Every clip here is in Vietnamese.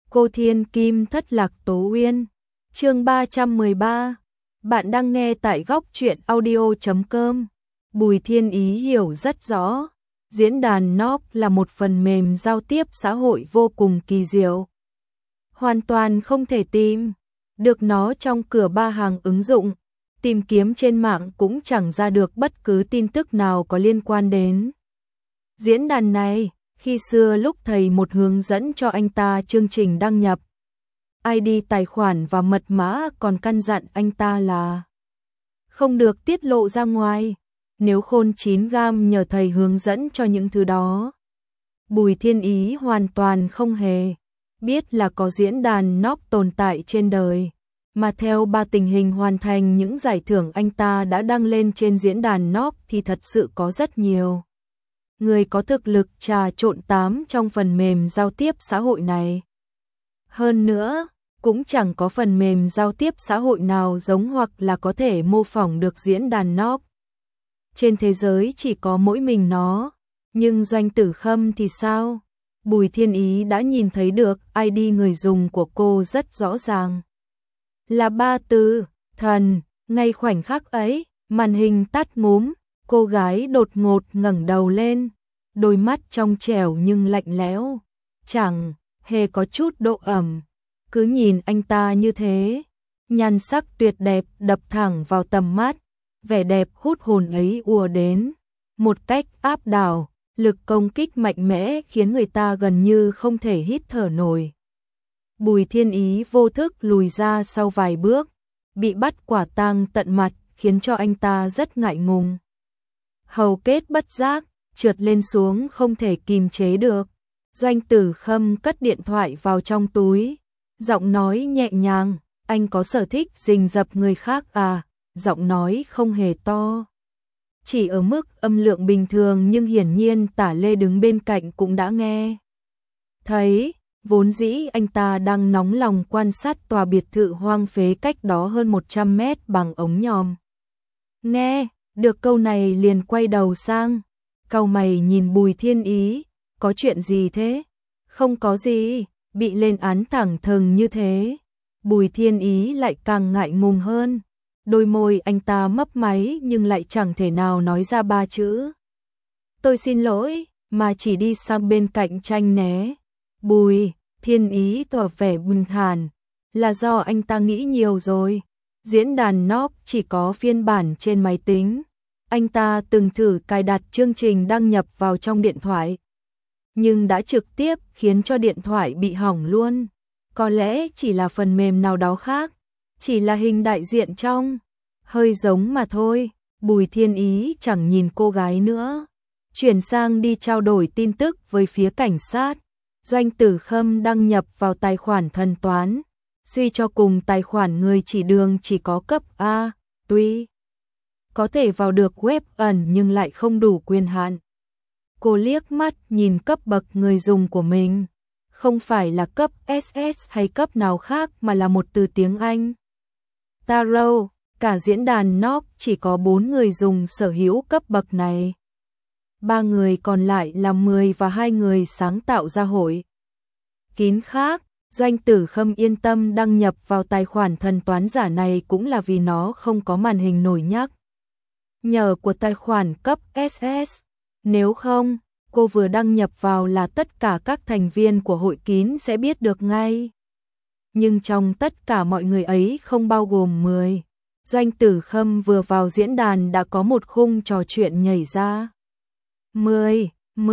Cô Thiên Kim Thất Lạc Tố Uyên. Chương 313. Bạn đang nghe tại góc truyện audio.com. Bùi Thiên Ý hiểu rất rõ, diễn đàn Knock là một phần mềm giao tiếp xã hội vô cùng kỳ diệu. Hoàn toàn không thể tìm được nó trong cửa ba hàng ứng dụng, tìm kiếm trên mạng cũng chẳng ra được bất cứ tin tức nào có liên quan đến diễn đàn này. Khi xưa lúc thầy một hướng dẫn cho anh ta chương trình đăng nhập ID tài khoản và mật mã, còn căn dặn anh ta là không được tiết lộ ra ngoài, nếu khôn 9 gam nhờ thầy hướng dẫn cho những thứ đó. Bùi Thiên Ý hoàn toàn không hề biết là có diễn đàn Knock tồn tại trên đời, mà theo tình hình hoàn thành những giải thưởng anh ta đã đăng lên trên diễn đàn Knock thì thật sự có rất nhiều người có thực lực trà trộn tám trong phần mềm giao tiếp xã hội này. Hơn nữa, cũng chẳng có phần mềm giao tiếp xã hội nào giống hoặc là có thể mô phỏng được diễn đàn Knock. Trên thế giới chỉ có mỗi mình nó, nhưng Doanh Tử Khâm thì sao? Bùi Thiên Ý đã nhìn thấy được ID người dùng của cô rất rõ ràng. Là 3 từ, thần. Ngay khoảnh khắc ấy, màn hình tắt ngúm, cô gái đột ngột ngẩng đầu lên, đôi mắt trong trẻo nhưng lạnh lẽo, chẳng hề có chút độ ẩm. Cứ nhìn anh ta như thế, nhan sắc tuyệt đẹp đập thẳng vào tầm mắt, vẻ đẹp hút hồn ấy ùa đến một cách áp đảo, lực công kích mạnh mẽ khiến người ta gần như không thể hít thở nổi. Bùi Thiên Ý vô thức lùi ra sau vài bước, bị bắt quả tang tận mặt khiến cho anh ta rất ngại ngùng. Hầu kết bất giác trượt lên xuống không thể kìm chế được. Doanh Tử Khâm cất điện thoại vào trong túi, giọng nói nhẹ nhàng, anh có sở thích rình rập người khác à? Giọng nói không hề to, chỉ ở mức âm lượng bình thường, nhưng hiển nhiên Tả Lê đứng bên cạnh cũng đã nghe thấy. Vốn dĩ anh ta đang nóng lòng quan sát tòa biệt thự hoang phế cách đó hơn 100 mét bằng ống nhòm. Nghe được câu này liền quay đầu sang, cau mày nhìn Bùi Thiên Ý, có chuyện gì thế? Không có gì, bị lên án thẳng thừng như thế. Bùi Thiên Ý lại càng ngại ngùng hơn, đôi môi anh ta mấp máy nhưng lại chẳng thể nào nói ra 3 chữ tôi xin lỗi, mà chỉ đi sang bên cạnh tranh né. Bùi Thiên Ý tỏ vẻ bình thản, là do anh ta nghĩ nhiều rồi. Diễn đàn Knock chỉ có phiên bản trên máy tính. Anh ta từng thử cài đặt chương trình đăng nhập vào trong điện thoại, nhưng đã trực tiếp khiến cho điện thoại bị hỏng luôn. Có lẽ chỉ là phần mềm nào đó khác, chỉ là hình đại diện trong hơi giống mà thôi. Bùi Thiên Ý chẳng nhìn cô gái nữa, chuyển sang đi trao đổi tin tức với phía cảnh sát. Doanh Tử Khâm đăng nhập vào tài khoản thần toán, suy cho cùng tài khoản người chỉ đường chỉ có cấp A, tuy có thể vào được web ẩn nhưng lại không đủ quyền hạn. Cô liếc mắt nhìn cấp bậc người dùng của mình, không phải là cấp SS hay cấp nào khác mà là một từ tiếng Anh. Taro, cả diễn đàn Knock chỉ có 4 người dùng sở hữu cấp bậc này. 3 người còn lại là 10 và 2 người sáng tạo ra hội kín khác. Doanh Tử Khâm yên tâm đăng nhập vào tài khoản thần toán giả này cũng là vì nó không có màn hình nổi nhắc nhờ của tài khoản cấp SS. Nếu không, cô vừa đăng nhập vào là tất cả các thành viên của hội kín sẽ biết được ngay. Nhưng trong tất cả mọi người ấy không bao gồm 10. Doanh Tử Khâm vừa vào diễn đàn đã có một khung trò chuyện nhảy ra. 10,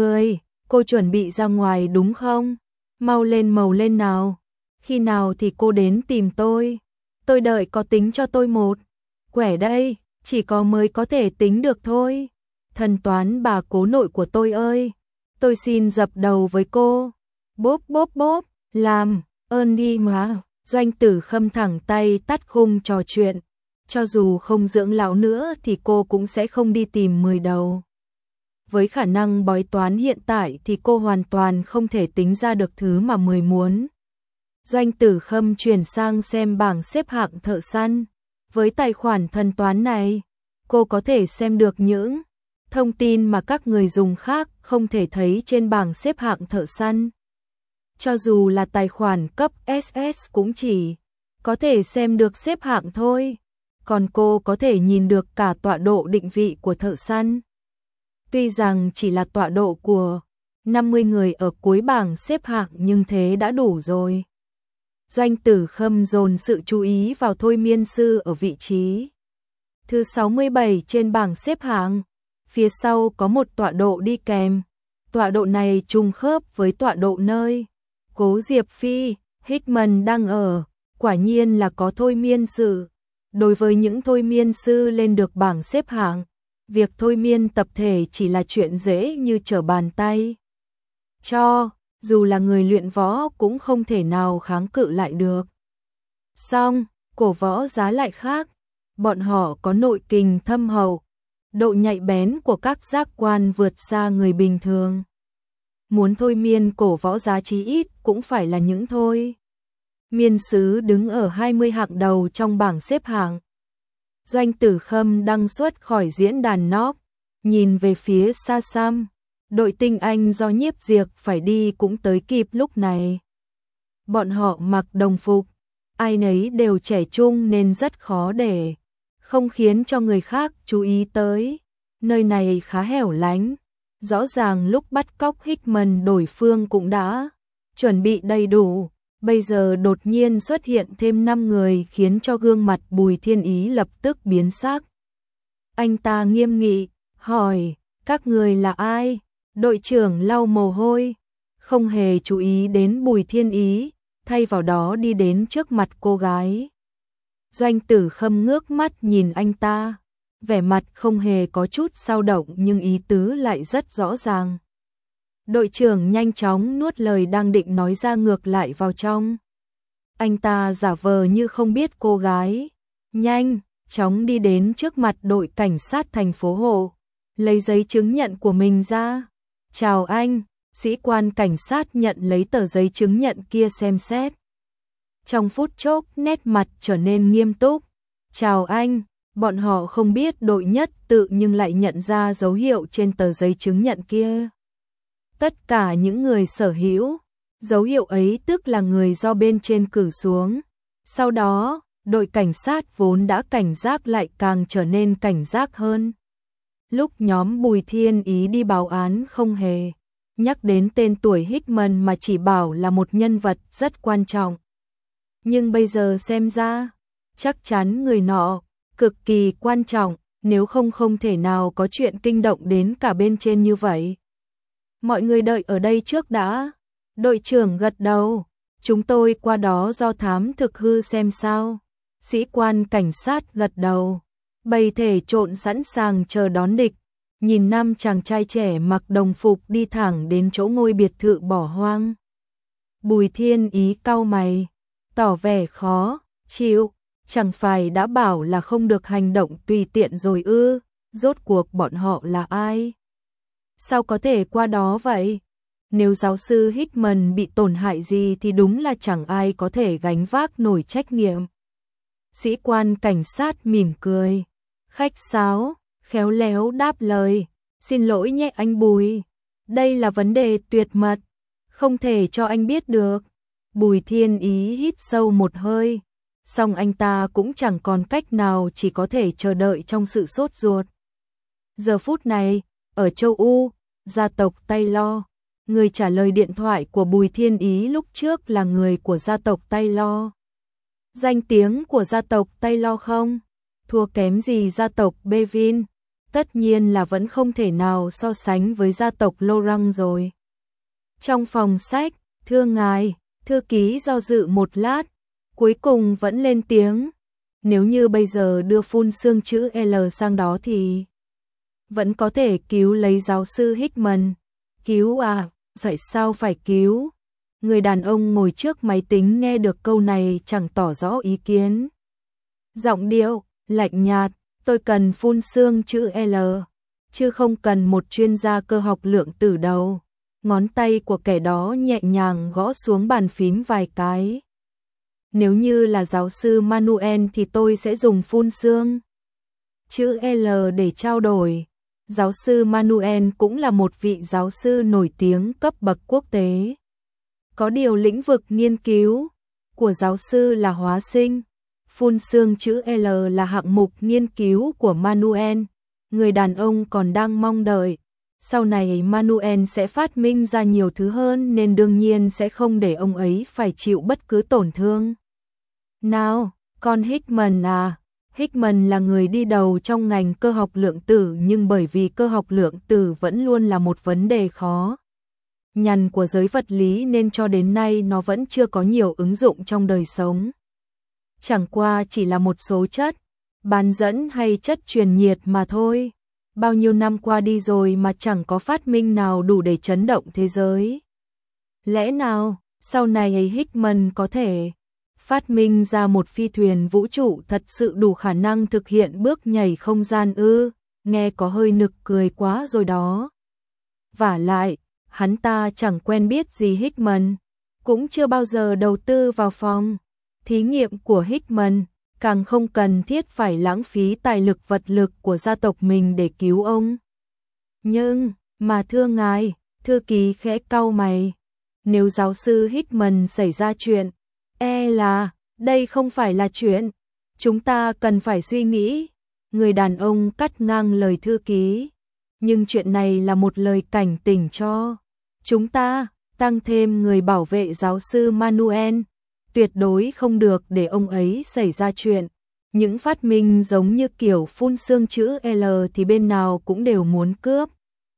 cô chuẩn bị ra ngoài đúng không? Mau lên màu lên nào. Khi nào thì cô đến tìm tôi? Tôi đợi có tính cho tôi một quẻ đây, chỉ có mới có thể tính được thôi. Thần toán bà cố nội của tôi ơi, tôi xin dập đầu với cô. Bốp bốp bốp, làm ơn đi mà. Doanh Tử Khâm thẳng tay tắt khung trò chuyện. Cho dù không dưỡng lão nữa thì cô cũng sẽ không đi tìm 10 đầu. Với khả năng bói toán hiện tại thì cô hoàn toàn không thể tính ra được thứ mà 10 muốn. Doanh Tử Khâm chuyển sang xem bảng xếp hạng thợ săn. Với tài khoản thần toán này, cô có thể xem được những thông tin mà các người dùng khác không thể thấy trên bảng xếp hạng thợ săn. cho dù là tài khoản cấp SS cũng chỉ có thể xem được xếp hạng thôi, còn cô có thể nhìn được cả tọa độ định vị của thợ săn. Tuy rằng chỉ là tọa độ của 50 người ở cuối bảng xếp hạng nhưng thế đã đủ rồi. Doanh Tử Khâm dồn sự chú ý vào thôi miên sư ở vị trí thứ 67 trên bảng xếp hạng. Phía sau có một tọa độ đi kèm. Tọa độ này trùng khớp với tọa độ nơi Cố Diệp Phi, Hickman đang ở. Quả nhiên là có thôi miên sư. Đối với những thôi miên sư lên được bảng xếp hạng, việc thôi miên tập thể chỉ là chuyện dễ như trở bàn tay. Dù là người luyện võ cũng không thể nào kháng cự lại được. Song, cổ võ giá lại khác, bọn họ có nội kình thâm hậu, độ nhạy bén của các giác quan vượt xa người bình thường. Muốn thôi miên cổ võ giá chí ít cũng phải là những thôi miên sứ đứng ở 20 hạng đầu trong bảng xếp hạng. Doanh Tử Khâm đăng xuất khỏi diễn đàn knock, nhìn về phía xa xăm. Đội tinh anh do Nhiếp Diệp phải đi cũng tới kịp lúc này. Bọn họ mặc đồng phục, ai nấy đều trẻ trung nên rất khó để không khiến cho người khác chú ý tới. Nơi này khá hẻo lánh, rõ ràng lúc bắt cóc Hickman đối phương cũng đã chuẩn bị đầy đủ. Bây giờ đột nhiên xuất hiện thêm 5 người khiến cho gương mặt Bùi Thiên Ý lập tức biến sắc. Anh ta nghiêm nghị, hỏi, các người là ai? Đội trưởng lau mồ hôi, không hề chú ý đến Bùi Thiên Ý, thay vào đó đi đến trước mặt cô gái. Doanh Tử Khâm ngước mắt nhìn anh ta, vẻ mặt không hề có chút dao động nhưng ý tứ lại rất rõ ràng. Đội trưởng nhanh chóng nuốt lời đang định nói ra ngược lại vào trong. Anh ta giả vờ như không biết cô gái, nhanh chóng đi đến trước mặt đội cảnh sát thành phố Hồ, lấy giấy chứng nhận của mình ra. Chào anh, sĩ quan cảnh sát nhận lấy tờ giấy chứng nhận kia xem xét. Trong phút chốc nét mặt trở nên nghiêm túc. Chào anh, bọn họ không biết đội nhất tự nhưng lại nhận ra dấu hiệu trên tờ giấy chứng nhận kia. Tất cả những người sở hữu dấu hiệu ấy tức là người do bên trên cử xuống. Sau đó, đội cảnh sát vốn đã cảnh giác lại càng trở nên cảnh giác hơn. Lúc nhóm Bùi Thiên Ý đi báo án không hề nhắc đến tên tuổi Hickman mà chỉ bảo là một nhân vật rất quan trọng. Nhưng bây giờ xem ra, chắc chắn người nọ cực kỳ quan trọng, nếu không thể nào có chuyện kinh động đến cả bên trên như vậy. Mọi người đợi ở đây trước đã. Đội trưởng gật đầu, chúng tôi qua đó do thám thực hư xem sao. Sĩ quan cảnh sát gật đầu, bày thể trộn sẵn sàng chờ đón địch. Nhìn 5 chàng trai trẻ mặc đồng phục đi thẳng đến chỗ ngôi biệt thự bỏ hoang. Bùi Thiên Ý cau mày, tỏ vẻ khó chịu, chẳng phải đã bảo là không được hành động tùy tiện rồi ư, rốt cuộc bọn họ là ai? Sao có thể qua đó vậy? Nếu giáo sư Hickman bị tổn hại gì thì đúng là chẳng ai có thể gánh vác nổi trách nhiệm. Sĩ quan cảnh sát mỉm cười, khách sáo, khéo léo đáp lời, xin lỗi nhé anh Bùi, đây là vấn đề tuyệt mật, không thể cho anh biết được. Bùi Thiên Ý hít sâu một hơi, song anh ta cũng chẳng còn cách nào, chỉ có thể chờ đợi trong sự sốt ruột. Giờ phút này, ở châu Âu, gia tộc Taylor, người trả lời điện thoại của Bùi Thiên Ý lúc trước là người của gia tộc Taylor. Danh tiếng của gia tộc Taylor không thua kém gì gia tộc Bevin, tất nhiên là vẫn không thể nào so sánh với gia tộc Laurent rồi. Trong phòng sách, thưa ngài, thư ký do dự một lát, cuối cùng vẫn lên tiếng. Nếu như bây giờ đưa phun xương chữ L sang đó thì vẫn có thể cứu lấy giáo sư Hickman. Cứu à, vậy sao phải cứu? Người đàn ông ngồi trước máy tính nghe được câu này chẳng tỏ rõ ý kiến. Giọng điệu lạnh nhạt, tôi cần phun xương chữ L, chứ không cần một chuyên gia cơ học lượng tử đâu. Ngón tay của kẻ đó nhẹ nhàng gõ xuống bàn phím vài cái. Nếu như là giáo sư Manuel thì tôi sẽ dùng phun xương chữ L để trao đổi. Giáo sư Manuel cũng là một vị giáo sư nổi tiếng cấp bậc quốc tế. Có điều lĩnh vực nghiên cứu của giáo sư là hóa sinh, phun xương chữ L là hạng mục nghiên cứu của Manuel. Người đàn ông còn đang mong đợi. Sau này Manuel sẽ phát minh ra nhiều thứ hơn nên đương nhiên sẽ không để ông ấy phải chịu bất cứ tổn thương. Nào, con Hickman à, Hickman là người đi đầu trong ngành cơ học lượng tử nhưng bởi vì cơ học lượng tử vẫn luôn là một vấn đề khó nhằn của giới vật lý nên cho đến nay nó vẫn chưa có nhiều ứng dụng trong đời sống. Chẳng qua chỉ là một số chất bán dẫn hay chất truyền nhiệt mà thôi. Bao nhiêu năm qua đi rồi mà chẳng có phát minh nào đủ để chấn động thế giới. Lẽ nào, sau này Hickman có thể phát minh ra một phi thuyền vũ trụ thật sự đủ khả năng thực hiện bước nhảy không gian ư? Nghe có hơi nực cười quá rồi đó. Vả lại, hắn ta chẳng quen biết gì Hickman, cũng chưa bao giờ đầu tư vào phòng thí nghiệm của Hickman, càng không cần thiết phải lãng phí tài lực vật lực của gia tộc mình để cứu ông. Nhưng, mà thưa ngài, thư ký khẽ cau mày, nếu giáo sư Hickman xảy ra chuyện, là, đây không phải là chuyện chúng ta cần phải suy nghĩ. Người đàn ông cắt ngang lời thư ký, nhưng chuyện này là một lời cảnh tỉnh cho chúng ta, tăng thêm người bảo vệ giáo sư Manuel. Tuyệt đối không được để ông ấy xảy ra chuyện. Những phát minh giống như kiểu phun xương chữ L thì bên nào cũng đều muốn cướp.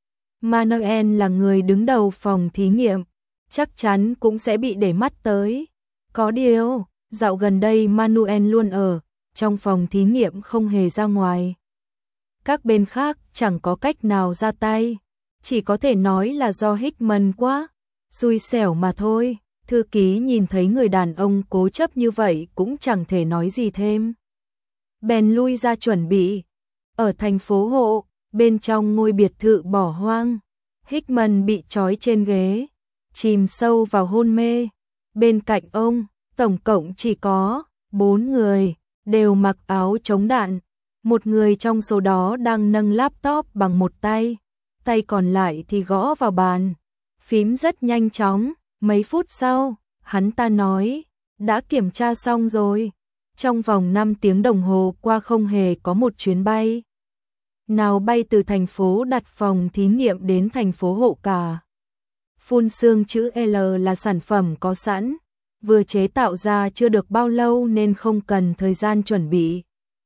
Manuel là người đứng đầu phòng thí nghiệm, chắc chắn cũng sẽ bị để mắt tới. Có điều, dạo gần đây Manuel luôn ở trong phòng thí nghiệm không hề ra ngoài. Các bên khác chẳng có cách nào ra tay, chỉ có thể nói là do Hickman quá xui xẻo mà thôi. Thư ký nhìn thấy người đàn ông cố chấp như vậy cũng chẳng thể nói gì thêm. Bèn lui ra chuẩn bị. Ở thành phố Hộ, bên trong ngôi biệt thự bỏ hoang, Hickman bị trói trên ghế, chìm sâu vào hôn mê. Bên cạnh ông, tổng cộng chỉ có 4 người, đều mặc áo chống đạn. Một người trong số đó đang nâng laptop bằng một tay, tay còn lại thì gõ vào bàn. Phím rất nhanh chóng. Mấy phút sau, hắn ta nói, đã kiểm tra xong rồi. Trong vòng 5 tiếng đồng hồ qua không hề có một chuyến bay nào bay từ thành phố đặt phòng thí nghiệm đến thành phố Hộ cả. Phun xương chữ L là sản phẩm có sẵn, vừa chế tạo ra chưa được bao lâu nên không cần thời gian chuẩn bị.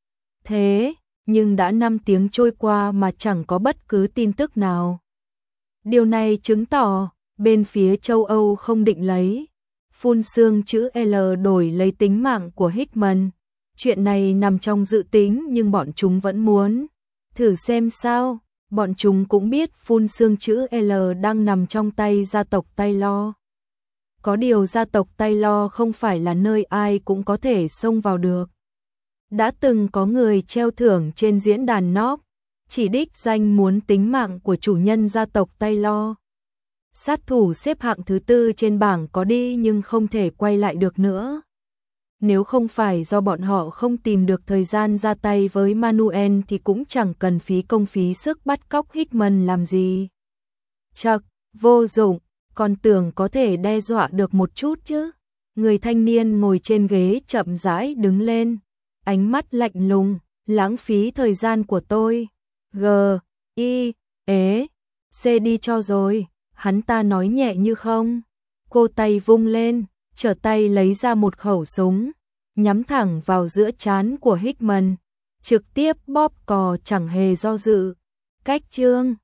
Thế, nhưng đã 5 tiếng trôi qua mà chẳng có bất cứ tin tức nào. Điều này chứng tỏ bên phía châu Âu không định lấy phun xương chữ L đổi lấy tính mạng của Hickman. Chuyện này nằm trong dự tính nhưng bọn chúng vẫn muốn thử xem sao. Bọn chúng cũng biết phun xương chữ L đang nằm trong tay gia tộc Taylor. Có điều gia tộc Taylor không phải là nơi ai cũng có thể xông vào được. Đã từng có người treo thưởng trên diễn đàn Nob, chỉ đích danh muốn tính mạng của chủ nhân gia tộc Taylor. Sát thủ xếp hạng thứ 4 trên bảng có đi nhưng không thể quay lại được nữa. Nếu không phải do bọn họ không tìm được thời gian ra tay với Manuel thì cũng chẳng cần phí công phí sức bắt cóc Hickman làm gì. Chậc, vô dụng, còn tưởng có thể đe dọa được một chút chứ. Người thanh niên ngồi trên ghế chậm rãi đứng lên, ánh mắt lạnh lùng, lãng phí thời gian của tôi. C đi cho rồi. Hắn ta nói nhẹ như không. Cô tay vung lên, trở tay lấy ra một khẩu súng, nhắm thẳng vào giữa trán của Hickman, trực tiếp bóp cò chẳng hề do dự. Cách chương